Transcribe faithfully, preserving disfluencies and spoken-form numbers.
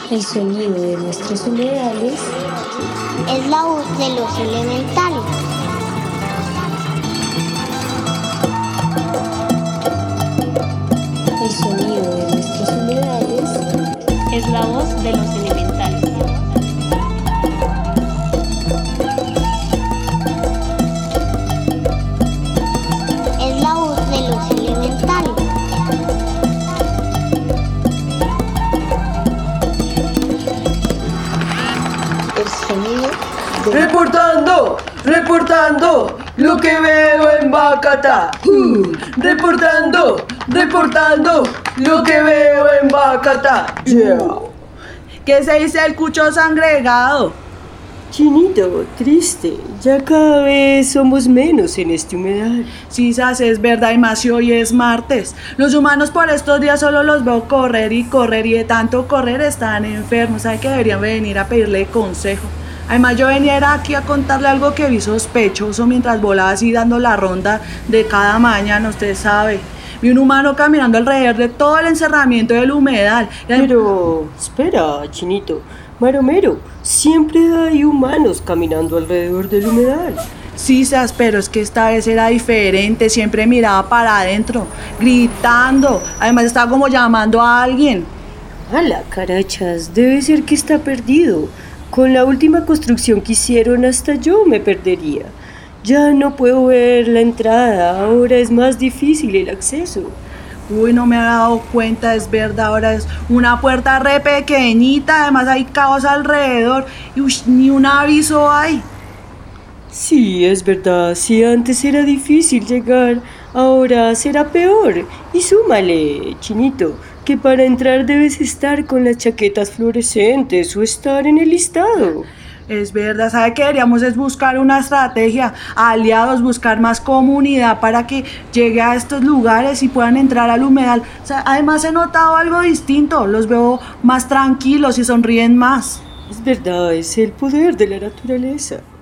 El sonido de nuestros humedales es la voz de los elementales. El sonido de nuestros humedales es la voz de los elementales. Es la voz de los elementales. El sonido de... Reportando, reportando lo que veo en Bacatá. Uh, reportando, reportando lo que veo en Bacatá. Yeah. ¿Qué se dice el cucho sangregado? Chinito, triste, ya cada vez somos menos en este humedal. Sí, sas, es verdad, y más si hoy es martes. Los humanos por estos días solo los veo correr y correr, y de tanto correr están enfermos. ¿Sabe que deberían venir a pedirle consejo? Además, yo venía era aquí a contarle algo que vi sospechoso mientras volaba así dando la ronda de cada mañana, usted sabe. Vi un humano caminando alrededor de todo el encerramiento del humedal. Pero, espera, Chinito, Maromero, siempre hay humanos caminando alrededor del humedal. Sí, sas, pero es que esta vez era diferente, siempre miraba para adentro, gritando. Además estaba como llamando a alguien. ¡Hala, carachas! Debe ser que está perdido. Con la última construcción que hicieron hasta yo me perdería. Ya no puedo ver la entrada, ahora es más difícil el acceso. Uy, no me había dado cuenta, es verdad, ahora es una puerta re pequeñita, además hay caos alrededor y uy, ni un aviso hay. Sí, es verdad, si antes era difícil llegar, ahora será peor. Y súmale, Chinito, que para entrar debes estar con las chaquetas fluorescentes o estar en el listado. Es verdad, ¿sabe qué deberíamos es buscar una estrategia, aliados, buscar más comunidad para que llegue a estos lugares y puedan entrar al humedal? O sea, además he notado algo distinto, los veo más tranquilos y sonríen más. Es verdad, es el poder de la naturaleza.